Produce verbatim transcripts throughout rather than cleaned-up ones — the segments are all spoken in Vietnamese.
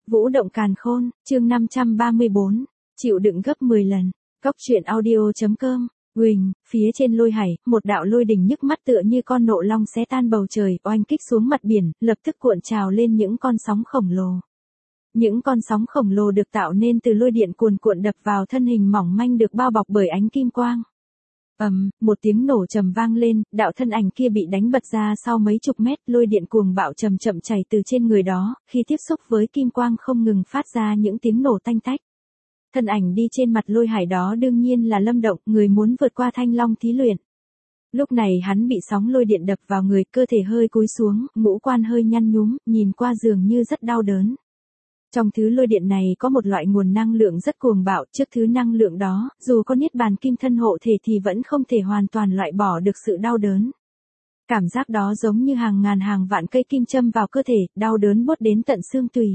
Vũ động càn khôn, chương năm trăm ba mươi bốn, chịu đựng gấp mười lần. Cóc truyện audio.com, Quỳnh, phía trên lôi hải, một đạo lôi đình nhức mắt tựa như con nộ long xé tan bầu trời, oanh kích xuống mặt biển, lập tức cuộn trào lên những con sóng khổng lồ. Những con sóng khổng lồ được tạo nên từ lôi điện cuồn cuộn đập vào thân hình mỏng manh được bao bọc bởi ánh kim quang. Ầm, um, một tiếng nổ trầm vang lên, đạo thân ảnh kia bị đánh bật ra sau mấy chục mét, lôi điện cuồng bạo chậm chậm chảy từ trên người đó, khi tiếp xúc với kim quang không ngừng phát ra những tiếng nổ tanh tách. Thân ảnh đi trên mặt lôi hải đó đương nhiên là Lâm Động, người muốn vượt qua Thanh Long thí luyện. Lúc này hắn bị sóng lôi điện đập vào người, cơ thể hơi cúi xuống, ngũ quan hơi nhăn nhúm, nhìn qua dường như rất đau đớn. Trong thứ lôi điện này có một loại nguồn năng lượng rất cuồng bạo, trước thứ năng lượng đó, dù có niết bàn kim thân hộ thể thì vẫn không thể hoàn toàn loại bỏ được sự đau đớn. Cảm giác đó giống như hàng ngàn hàng vạn cây kim châm vào cơ thể, đau đớn buốt đến tận xương tủy.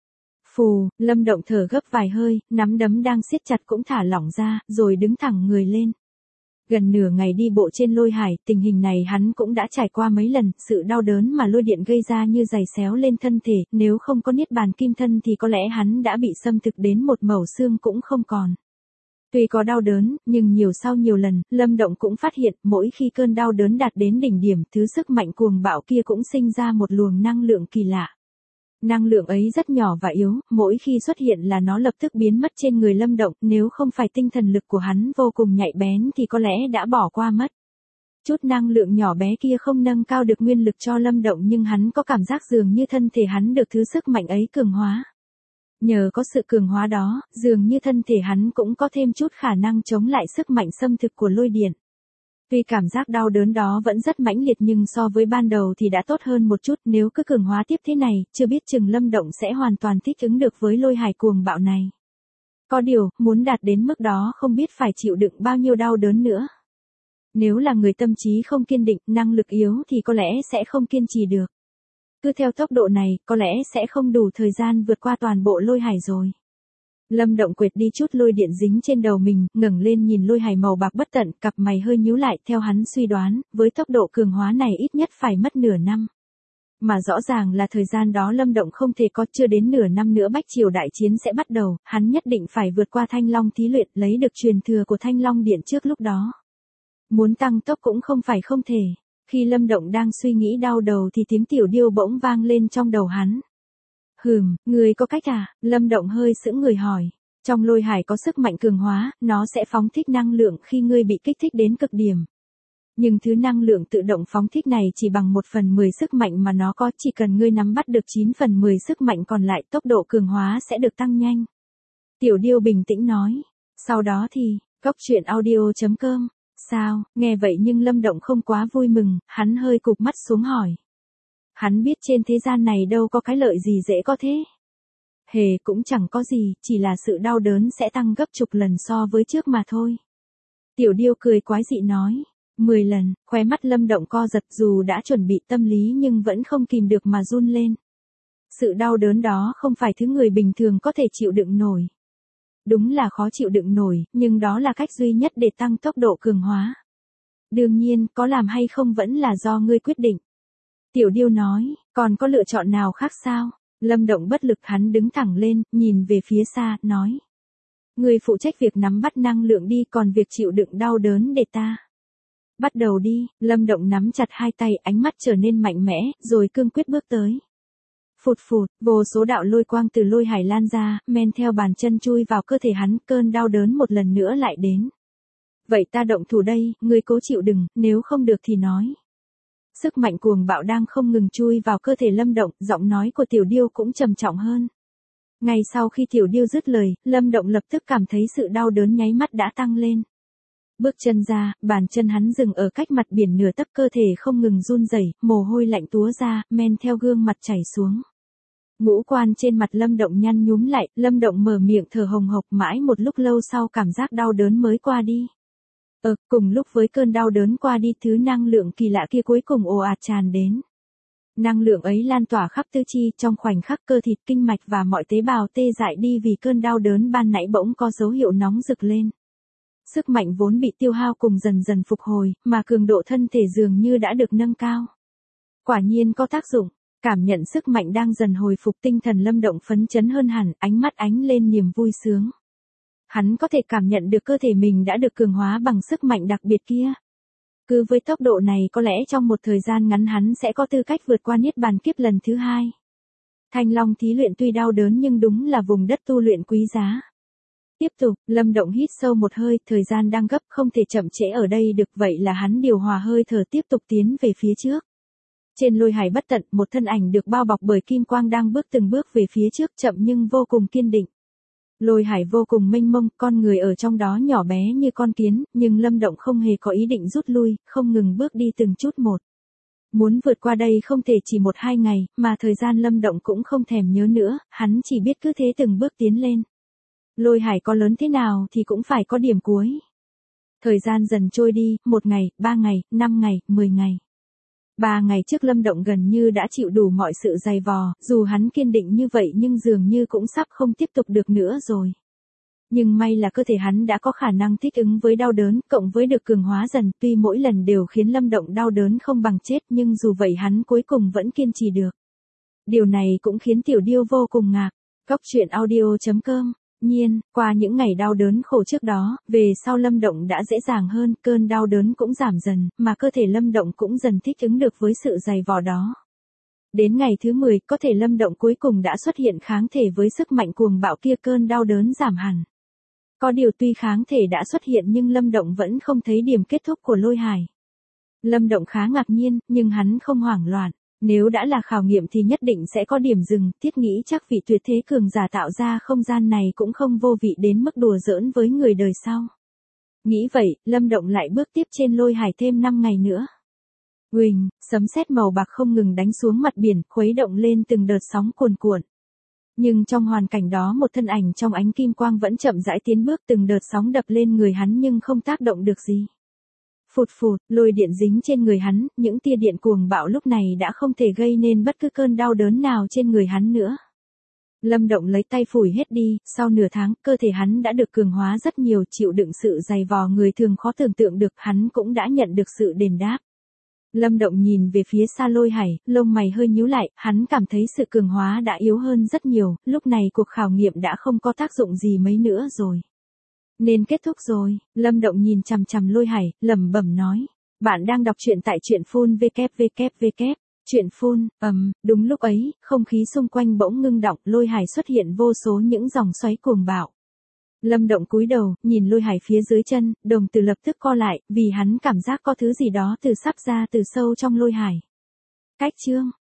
Phù, Lâm Động thở gấp vài hơi, nắm đấm đang siết chặt cũng thả lỏng ra, rồi đứng thẳng người lên. Gần nửa ngày đi bộ trên lôi hải, tình hình này hắn cũng đã trải qua mấy lần, sự đau đớn mà lôi điện gây ra như giày xéo lên thân thể, nếu không có niết bàn kim thân thì có lẽ hắn đã bị xâm thực đến một mẩu xương cũng không còn. Tuy có đau đớn, nhưng nhiều sau nhiều lần, Lâm Động cũng phát hiện, mỗi khi cơn đau đớn đạt đến đỉnh điểm, thứ sức mạnh cuồng bạo kia cũng sinh ra một luồng năng lượng kỳ lạ. Năng lượng ấy rất nhỏ và yếu, mỗi khi xuất hiện là nó lập tức biến mất trên người Lâm Động, nếu không phải tinh thần lực của hắn vô cùng nhạy bén thì có lẽ đã bỏ qua mất. Chút năng lượng nhỏ bé kia không nâng cao được nguyên lực cho Lâm Động, nhưng hắn có cảm giác dường như thân thể hắn được thứ sức mạnh ấy cường hóa. Nhờ có sự cường hóa đó, dường như thân thể hắn cũng có thêm chút khả năng chống lại sức mạnh xâm thực của lôi điện. Tuy cảm giác đau đớn đó vẫn rất mãnh liệt nhưng so với ban đầu thì đã tốt hơn một chút, nếu cứ cường hóa tiếp thế này, chưa biết chừng Lâm Động sẽ hoàn toàn thích ứng được với lôi hải cuồng bạo này. Có điều, muốn đạt đến mức đó không biết phải chịu đựng bao nhiêu đau đớn nữa. Nếu là người tâm trí không kiên định, năng lực yếu thì có lẽ sẽ không kiên trì được. Cứ theo tốc độ này, có lẽ sẽ không đủ thời gian vượt qua toàn bộ lôi hải rồi. Lâm Động quệt đi chút lôi điện dính trên đầu mình, ngẩng lên nhìn lôi hải màu bạc bất tận, cặp mày hơi nhíu lại, theo hắn suy đoán, với tốc độ cường hóa này ít nhất phải mất nửa năm. Mà rõ ràng là thời gian đó Lâm Động không thể có, chưa đến nửa năm nữa Bách Triều đại chiến sẽ bắt đầu, hắn nhất định phải vượt qua Thanh Long thí luyện, lấy được truyền thừa của Thanh Long Điện trước lúc đó. Muốn tăng tốc cũng không phải không thể. Khi Lâm Động đang suy nghĩ đau đầu thì tiếng tiểu điêu bỗng vang lên trong đầu hắn. Hừm, người có cách à? Lâm Động hơi sững người hỏi. Trong lôi hải có sức mạnh cường hóa, nó sẽ phóng thích năng lượng khi ngươi bị kích thích đến cực điểm. Nhưng thứ năng lượng tự động phóng thích này chỉ bằng một phần mười sức mạnh mà nó có, chỉ cần ngươi nắm bắt được chín phần mười sức mạnh còn lại, tốc độ cường hóa sẽ được tăng nhanh. Tiểu điêu bình tĩnh nói. Sau đó thì, cóc truyện audio.com. Sao, nghe vậy nhưng Lâm Động không quá vui mừng, hắn hơi cụp mắt xuống hỏi. Hắn biết trên thế gian này đâu có cái lợi gì dễ có thế. Hề cũng chẳng có gì, chỉ là sự đau đớn sẽ tăng gấp chục lần so với trước mà thôi. Tiểu điêu cười quái dị nói. Mười lần, khóe mắt Lâm Động co giật, dù đã chuẩn bị tâm lý nhưng vẫn không kìm được mà run lên. Sự đau đớn đó không phải thứ người bình thường có thể chịu đựng nổi. Đúng là khó chịu đựng nổi, nhưng đó là cách duy nhất để tăng tốc độ cường hóa. Đương nhiên, có làm hay không vẫn là do ngươi quyết định. Tiểu điêu nói, còn có lựa chọn nào khác sao? Lâm Động bất lực, hắn đứng thẳng lên, nhìn về phía xa, nói. Ngươi phụ trách việc nắm bắt năng lượng đi, còn việc chịu đựng đau đớn để ta. Bắt đầu đi, Lâm Động nắm chặt hai tay, ánh mắt trở nên mạnh mẽ, rồi cương quyết bước tới. Phụt phụt, vô số đạo lôi quang từ lôi hải lan ra, men theo bàn chân chui vào cơ thể hắn, cơn đau đớn một lần nữa lại đến. Vậy ta động thủ đây, ngươi cố chịu đựng, nếu không được thì nói. Sức mạnh cuồng bạo đang không ngừng chui vào cơ thể Lâm Động, giọng nói của tiểu điêu cũng trầm trọng hơn. Ngay sau khi tiểu điêu dứt lời, Lâm Động lập tức cảm thấy sự đau đớn nháy mắt đã tăng lên. Bước chân ra, bàn chân hắn dừng ở cách mặt biển nửa tấc, cơ thể không ngừng run rẩy, mồ hôi lạnh túa ra, men theo gương mặt chảy xuống. Ngũ quan trên mặt Lâm Động nhăn nhúm lại, Lâm Động mở miệng thở hồng hộc, mãi một lúc lâu sau cảm giác đau đớn mới qua đi. Ờ, cùng lúc với cơn đau đớn qua đi, thứ năng lượng kỳ lạ kia cuối cùng ồ ạt tràn đến. Năng lượng ấy lan tỏa khắp tứ chi, trong khoảnh khắc cơ thịt, kinh mạch và mọi tế bào tê dại đi vì cơn đau đớn ban nãy bỗng có dấu hiệu nóng rực lên. Sức mạnh vốn bị tiêu hao cùng dần dần phục hồi, mà cường độ thân thể dường như đã được nâng cao. Quả nhiên có tác dụng. Cảm nhận sức mạnh đang dần hồi phục, tinh thần Lâm Động phấn chấn hơn hẳn, ánh mắt ánh lên niềm vui sướng. Hắn có thể cảm nhận được cơ thể mình đã được cường hóa bằng sức mạnh đặc biệt kia. Cứ với tốc độ này có lẽ trong một thời gian ngắn hắn sẽ có tư cách vượt qua niết bàn kiếp lần thứ hai. Thanh Long thí luyện tuy đau đớn nhưng đúng là vùng đất tu luyện quý giá. Tiếp tục, Lâm Động hít sâu một hơi, thời gian đang gấp không thể chậm trễ ở đây được, vậy là hắn điều hòa hơi thở tiếp tục tiến về phía trước. Trên lôi hải bất tận, một thân ảnh được bao bọc bởi kim quang đang bước từng bước về phía trước, chậm nhưng vô cùng kiên định. Lôi hải vô cùng mênh mông, con người ở trong đó nhỏ bé như con kiến, nhưng Lâm Động không hề có ý định rút lui, không ngừng bước đi từng chút một. Muốn vượt qua đây không thể chỉ một hai ngày, mà thời gian Lâm Động cũng không thèm nhớ nữa, hắn chỉ biết cứ thế từng bước tiến lên. Lôi hải có lớn thế nào thì cũng phải có điểm cuối. Thời gian dần trôi đi, một ngày, ba ngày, năm ngày, mười ngày. Ba ngày trước Lâm Động gần như đã chịu đủ mọi sự dày vò, dù hắn kiên định như vậy nhưng dường như cũng sắp không tiếp tục được nữa rồi. Nhưng may là cơ thể hắn đã có khả năng thích ứng với đau đớn, cộng với được cường hóa dần, tuy mỗi lần đều khiến Lâm Động đau đớn không bằng chết nhưng dù vậy hắn cuối cùng vẫn kiên trì được. Điều này cũng khiến Tiểu Điêu vô cùng ngạc. Góc truyện audio chấm com. Nhiên, qua những ngày đau đớn khổ trước đó, về sau Lâm Động đã dễ dàng hơn, cơn đau đớn cũng giảm dần, mà cơ thể Lâm Động cũng dần thích ứng được với sự dày vò đó. Đến ngày thứ mười, có thể Lâm Động cuối cùng đã xuất hiện kháng thể với sức mạnh cuồng bạo kia, cơn đau đớn giảm hẳn. Có điều tuy kháng thể đã xuất hiện nhưng Lâm Động vẫn không thấy điểm kết thúc của lôi hải. Lâm Động khá ngạc nhiên, nhưng hắn không hoảng loạn. Nếu đã là khảo nghiệm thì nhất định sẽ có điểm dừng, thiết nghĩ chắc vị tuyệt thế cường giả tạo ra không gian này cũng không vô vị đến mức đùa giỡn với người đời sau. Nghĩ vậy, Lâm Động lại bước tiếp trên lôi hải thêm năm ngày nữa. Huỳnh, sấm sét màu bạc không ngừng đánh xuống mặt biển, khuấy động lên từng đợt sóng cuồn cuộn. Nhưng trong hoàn cảnh đó một thân ảnh trong ánh kim quang vẫn chậm rãi tiến bước, từng đợt sóng đập lên người hắn nhưng không tác động được gì. Phụt phụt, lôi điện dính trên người hắn, những tia điện cuồng bạo lúc này đã không thể gây nên bất cứ cơn đau đớn nào trên người hắn nữa. Lâm Động lấy tay phủi hết đi, sau nửa tháng, cơ thể hắn đã được cường hóa rất nhiều, chịu đựng sự dày vò người thường khó tưởng tượng được, hắn cũng đã nhận được sự đền đáp. Lâm Động nhìn về phía xa lôi hải, lông mày hơi nhíu lại, hắn cảm thấy sự cường hóa đã yếu hơn rất nhiều, lúc này cuộc khảo nghiệm đã không có tác dụng gì mấy nữa rồi. Nên kết thúc rồi, Lâm Động nhìn chằm chằm lôi hải, lẩm bẩm nói. Bạn đang đọc truyện tại truyện phun www. Truyện phun, ầm, um, đúng lúc ấy, không khí xung quanh bỗng ngưng đọng, lôi hải xuất hiện vô số những dòng xoáy cuồng bạo. Lâm Động cúi đầu, nhìn lôi hải phía dưới chân, đồng tử lập tức co lại, vì hắn cảm giác có thứ gì đó từ sắp ra từ sâu trong lôi hải. Cách chương